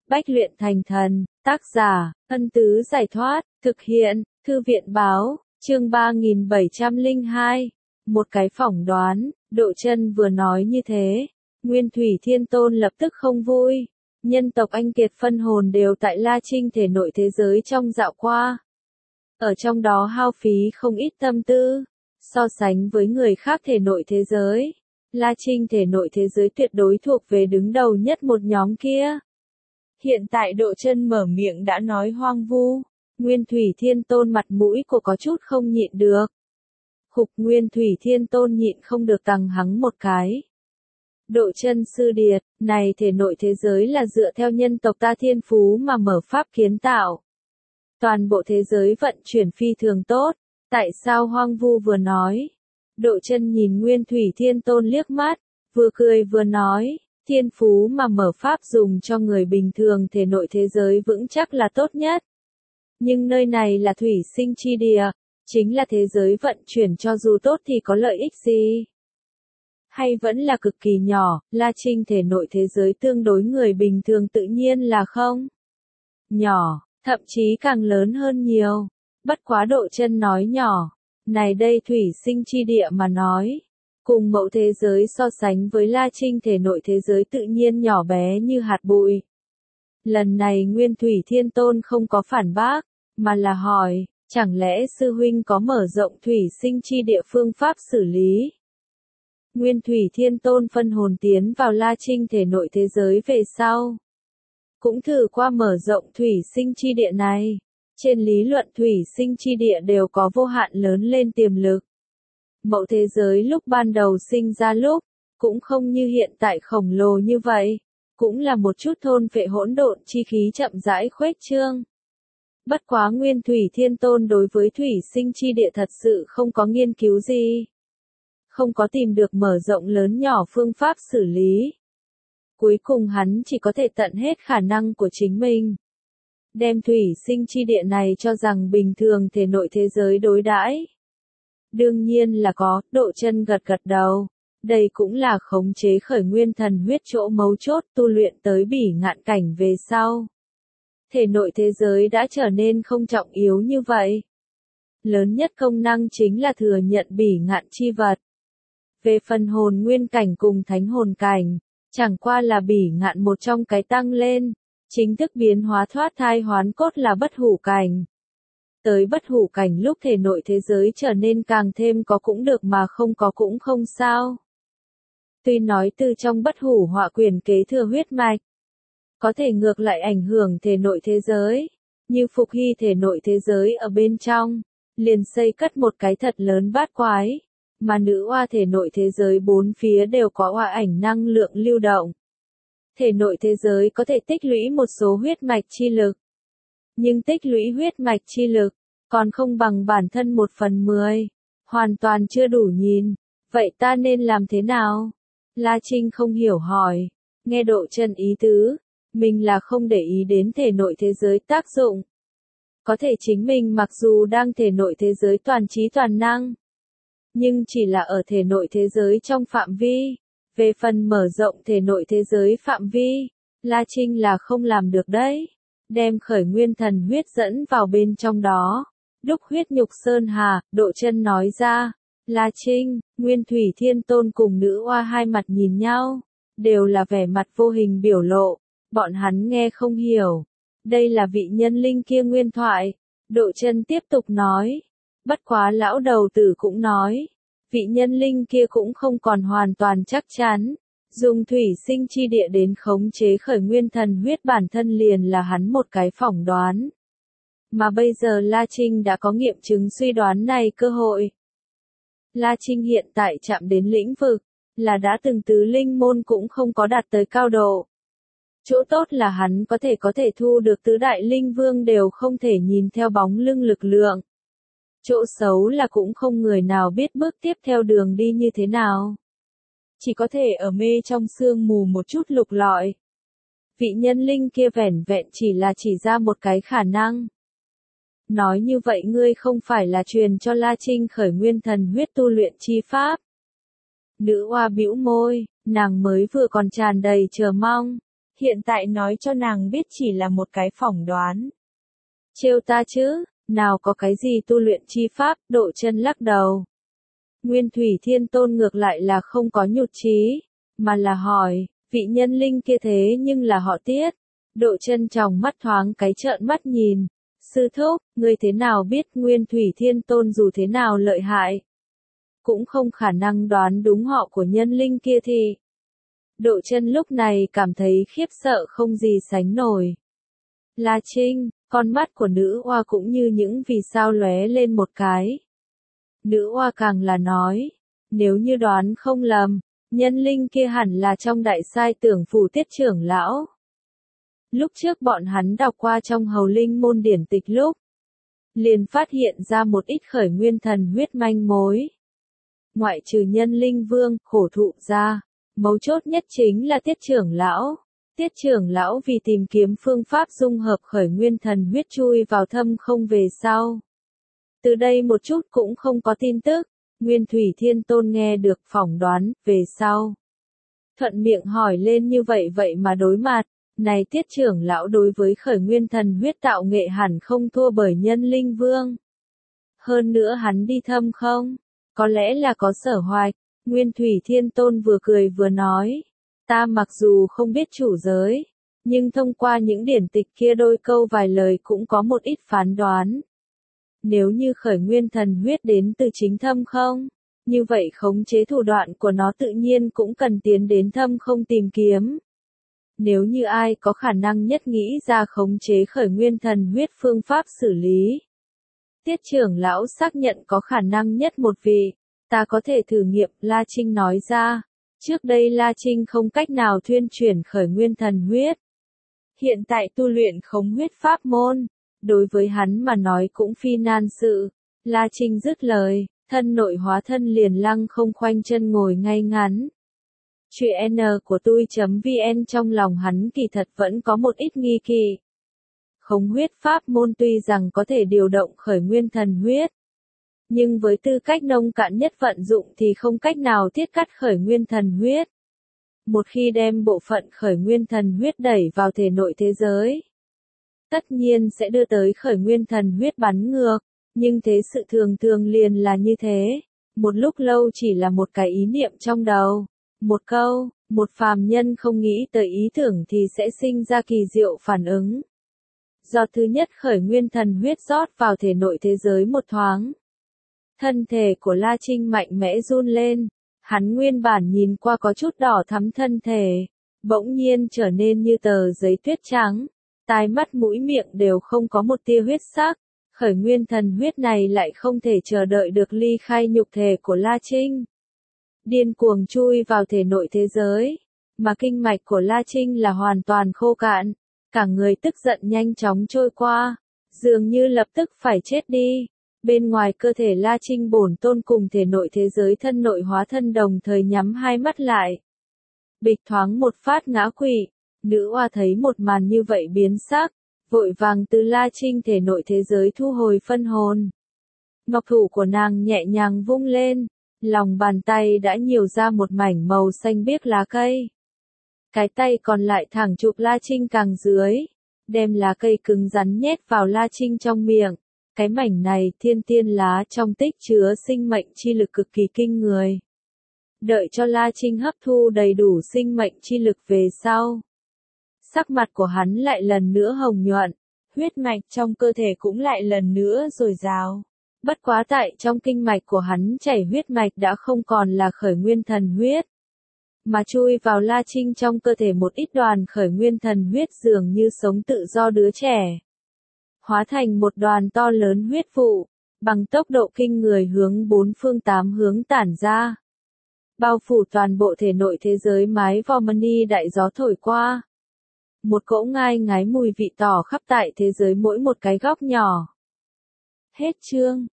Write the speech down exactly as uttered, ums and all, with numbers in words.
Bách luyện thành thần, tác giả, Ân Tứ Giải Thoát, thực hiện, Thư viện Báo, chương ba nghìn bảy trăm lẻ hai. Một cái phỏng đoán, Độ Chân vừa nói như thế, Nguyên Thủy Thiên Tôn lập tức không vui. Nhân tộc anh kiệt phân hồn đều tại La Trinh thể nội thế giới trong dạo qua. Ở trong đó hao phí không ít tâm tư, so sánh với người khác thể nội thế giới. La Trinh thể nội thế giới tuyệt đối thuộc về đứng đầu nhất một nhóm kia. Hiện tại Độ Chân mở miệng đã nói hoang vu, Nguyên Thủy Thiên Tôn mặt mũi của có chút không nhịn được. Hục Nguyên Thủy Thiên Tôn nhịn không được tằng hắng một cái. Độ Chân sư điệt, này thể nội thế giới là dựa theo nhân tộc ta thiên phú mà mở pháp kiến tạo. Toàn bộ thế giới vận chuyển phi thường tốt, tại sao hoang vu vừa nói? Độ Chân nhìn Nguyên Thủy Thiên Tôn liếc mắt, vừa cười vừa nói, thiên phú mà mở pháp dùng cho người bình thường thể nội thế giới vững chắc là tốt nhất. Nhưng nơi này là thủy sinh chi địa, chính là thế giới vận chuyển cho dù tốt thì có lợi ích gì? Hay vẫn là cực kỳ nhỏ, La Trinh thể nội thế giới tương đối người bình thường tự nhiên là không? Nhỏ, thậm chí càng lớn hơn nhiều. Bất quá Độ Chân nói nhỏ, này đây thủy sinh chi địa mà nói. Cùng mẫu thế giới so sánh với La Trinh thể nội thế giới tự nhiên nhỏ bé như hạt bụi. Lần này Nguyên Thủy Thiên Tôn không có phản bác, mà là hỏi, chẳng lẽ sư huynh có mở rộng thủy sinh chi địa phương pháp xử lý? Nguyên Thủy Thiên Tôn phân hồn tiến vào La Trinh thể nội thế giới về sau. Cũng thử qua mở rộng thủy sinh chi địa này. Trên lý luận thủy sinh chi địa đều có vô hạn lớn lên tiềm lực. Mẫu thế giới lúc ban đầu sinh ra lúc, cũng không như hiện tại khổng lồ như vậy, cũng là một chút thôn phệ hỗn độn chi khí chậm rãi khuếch trương. Bất quá Nguyên Thủy Thiên Tôn đối với thủy sinh chi địa thật sự không có nghiên cứu gì. Không có tìm được mở rộng lớn nhỏ phương pháp xử lý. Cuối cùng hắn chỉ có thể tận hết khả năng của chính mình. Đem thủy sinh chi địa này cho rằng bình thường thể nội thế giới đối đãi. Đương nhiên là có, Độ Chân gật gật đầu. Đây cũng là khống chế khởi nguyên thần huyết chỗ mấu chốt tu luyện tới bỉ ngạn cảnh về sau. Thể nội thế giới đã trở nên không trọng yếu như vậy. Lớn nhất công năng chính là thừa nhận bỉ ngạn chi vật. Về phần hồn nguyên cảnh cùng thánh hồn cảnh, chẳng qua là bỉ ngạn một trong cái tăng lên, chính thức biến hóa thoát thai hoán cốt là bất hủ cảnh. Tới bất hủ cảnh lúc thể nội thế giới trở nên càng thêm có cũng được mà không có cũng không sao. Tuy nói từ trong bất hủ họa quyền kế thừa huyết mạch, có thể ngược lại ảnh hưởng thể nội thế giới, như Phục Hy thể nội thế giới ở bên trong, liền xây cất một cái thật lớn bát quái, mà nữ oa thể nội thế giới bốn phía đều có oa ảnh năng lượng lưu động. Thể nội thế giới có thể tích lũy một số huyết mạch chi lực. Nhưng tích lũy huyết mạch chi lực, còn không bằng bản thân một phần mười. Hoàn toàn chưa đủ nhìn. Vậy ta nên làm thế nào? La Trinh không hiểu hỏi. Nghe Độ Chân ý tứ, mình là không để ý đến thể nội thế giới tác dụng. Có thể chính mình mặc dù đang thể nội thế giới toàn trí toàn năng, nhưng chỉ là ở thể nội thế giới trong phạm vi. Về phần mở rộng thể nội thế giới phạm vi, La Trinh là không làm được đấy. Đem khởi nguyên thần huyết dẫn vào bên trong đó. Đúc huyết nhục sơn hà, Độ Chân nói ra. La Trinh, Nguyên Thủy Thiên Tôn cùng nữ oa hai mặt nhìn nhau. Đều là vẻ mặt vô hình biểu lộ. Bọn hắn nghe không hiểu. Đây là vị nhân linh kia nguyên thoại. Độ Chân tiếp tục nói. Bất quá lão đầu tử cũng nói. Vị nhân linh kia cũng không còn hoàn toàn chắc chắn. Dùng thủy sinh chi địa đến khống chế khởi nguyên thần huyết bản thân liền là hắn một cái phỏng đoán. Mà bây giờ La Trinh đã có nghiệm chứng suy đoán này cơ hội. La Trinh hiện tại chạm đến lĩnh vực, là đã từng tứ linh môn cũng không có đạt tới cao độ. Chỗ tốt là hắn có thể có thể thu được tứ đại linh vương đều không thể nhìn theo bóng lưng lực lượng. Chỗ xấu là cũng không người nào biết bước tiếp theo đường đi như thế nào. Chỉ có thể ở mê trong sương mù một chút lục lọi. Vị nhân linh kia vẻn vẹn chỉ là chỉ ra một cái khả năng. Nói như vậy ngươi không phải là truyền cho La Trinh khởi nguyên thần huyết tu luyện chi pháp. Nữ oa bĩu môi, nàng mới vừa còn tràn đầy chờ mong. hiện tại nói cho nàng biết chỉ là một cái phỏng đoán. Trêu ta chứ, nào có cái gì tu luyện chi pháp, Độ Chân lắc đầu. Nguyên Thủy Thiên Tôn ngược lại là không có nhụt chí, mà là hỏi, vị nhân linh kia thế nhưng là họ Tiết. Độ Chân tròng mắt thoáng cái trợn mắt nhìn, sư thúc, ngươi thế nào biết Nguyên Thủy Thiên Tôn dù thế nào lợi hại? Cũng không khả năng đoán đúng họ của nhân linh kia thì. Độ Chân lúc này cảm thấy khiếp sợ không gì sánh nổi. La Trinh, con mắt của nữ oa cũng như những vì sao lóe lên một cái. Nữ oa càng là nói, nếu như đoán không lầm, nhân linh kia hẳn là trong đại sai tưởng phủ Tiết trưởng lão. Lúc trước bọn hắn đọc qua trong hầu linh môn điển tịch lúc, liền phát hiện ra một ít khởi nguyên thần huyết manh mối. Ngoại trừ nhân linh vương, khổ thụ ra, mấu chốt nhất chính là Tiết trưởng lão. Tiết trưởng lão vì tìm kiếm phương pháp dung hợp khởi nguyên thần huyết chui vào thâm không về sau. Từ đây một chút cũng không có tin tức, Nguyên Thủy Thiên Tôn nghe được phỏng đoán, về sau. Thuận miệng hỏi lên như vậy vậy mà đối mặt, này Tiết trưởng lão đối với khởi nguyên thần huyết tạo nghệ hẳn không thua bởi nhân linh vương. Hơn nữa hắn đi thâm không, có lẽ là có sở hoạch, Nguyên Thủy Thiên Tôn vừa cười vừa nói. Ta mặc dù không biết chủ giới, nhưng thông qua những điển tịch kia đôi câu vài lời cũng có một ít phán đoán. Nếu như khởi nguyên thần huyết đến từ chính thâm không, như vậy khống chế thủ đoạn của nó tự nhiên cũng cần tiến đến thâm không tìm kiếm. Nếu như ai có khả năng nhất nghĩ ra khống chế khởi nguyên thần huyết phương pháp xử lý. Tiết trưởng lão xác nhận có khả năng nhất một vị, ta có thể thử nghiệm, La Trinh nói ra. Trước đây La Trinh không cách nào thuyên chuyển khởi nguyên thần huyết. Hiện tại tu luyện khống huyết pháp môn, đối với hắn mà nói cũng phi nan sự. La Trinh dứt lời, thân nội hóa thân liền lăng không khoanh chân ngồi ngay ngắn. Chuyện N của tôi.vn trong lòng hắn kỳ thật vẫn có một ít nghi kỳ. Khống huyết pháp môn tuy rằng có thể điều động khởi nguyên thần huyết, nhưng với tư cách nông cạn nhất vận dụng thì không cách nào thiết cắt khởi nguyên thần huyết. Một khi đem bộ phận khởi nguyên thần huyết đẩy vào thể nội thế giới, tất nhiên sẽ đưa tới khởi nguyên thần huyết bắn ngược, nhưng thế sự thường thường liền là như thế. Một lúc lâu chỉ là một cái ý niệm trong đầu, một câu, một phàm nhân không nghĩ tới ý tưởng thì sẽ sinh ra kỳ diệu phản ứng. Do thứ nhất khởi nguyên thần huyết rót vào thể nội thế giới một thoáng. Thân thể của La Trinh mạnh mẽ run lên, hắn nguyên bản nhìn qua có chút đỏ thắm thân thể, bỗng nhiên trở nên như tờ giấy tuyết trắng, tai mắt mũi miệng đều không có một tia huyết sắc, khởi nguyên thần huyết này lại không thể chờ đợi được ly khai nhục thể của La Trinh. Điên cuồng chui vào thể nội thế giới, mà kinh mạch của La Trinh là hoàn toàn khô cạn, cả người tức giận nhanh chóng trôi qua, dường như lập tức phải chết đi. Bên ngoài cơ thể La Trinh bổn tôn cùng thể nội thế giới thân nội hóa thân đồng thời nhắm hai mắt lại. Bịch thoáng một phát ngã quỵ, nữ oa thấy một màn như vậy biến sắc, vội vàng từ La Trinh thể nội thế giới thu hồi phân hồn. Ngọc thủ của nàng nhẹ nhàng vung lên, lòng bàn tay đã nhiều ra một mảnh màu xanh biếc lá cây. Cái tay còn lại thẳng chụp La Trinh càng dưới, đem lá cây cứng rắn nhét vào La Trinh trong miệng. Cái mảnh này thiên tiên lá trong tích chứa sinh mệnh chi lực cực kỳ kinh người. Đợi cho La Trinh hấp thu đầy đủ sinh mệnh chi lực về sau. Sắc mặt của hắn lại lần nữa hồng nhuận, huyết mạch trong cơ thể cũng lại lần nữa dồi dào. Bất quá tại trong kinh mạch của hắn chảy huyết mạch đã không còn là khởi nguyên thần huyết. Mà chui vào La Trinh trong cơ thể một ít đoàn khởi nguyên thần huyết dường như sống tự do đứa trẻ. Hóa thành một đoàn to lớn huyết vụ, bằng tốc độ kinh người hướng bốn phương tám hướng tản ra. Bao phủ toàn bộ thể nội thế giới mái vò mani đại gió thổi qua. Một cỗ ngai ngái mùi vị tỏ khắp tại thế giới mỗi một cái góc nhỏ. Hết chương.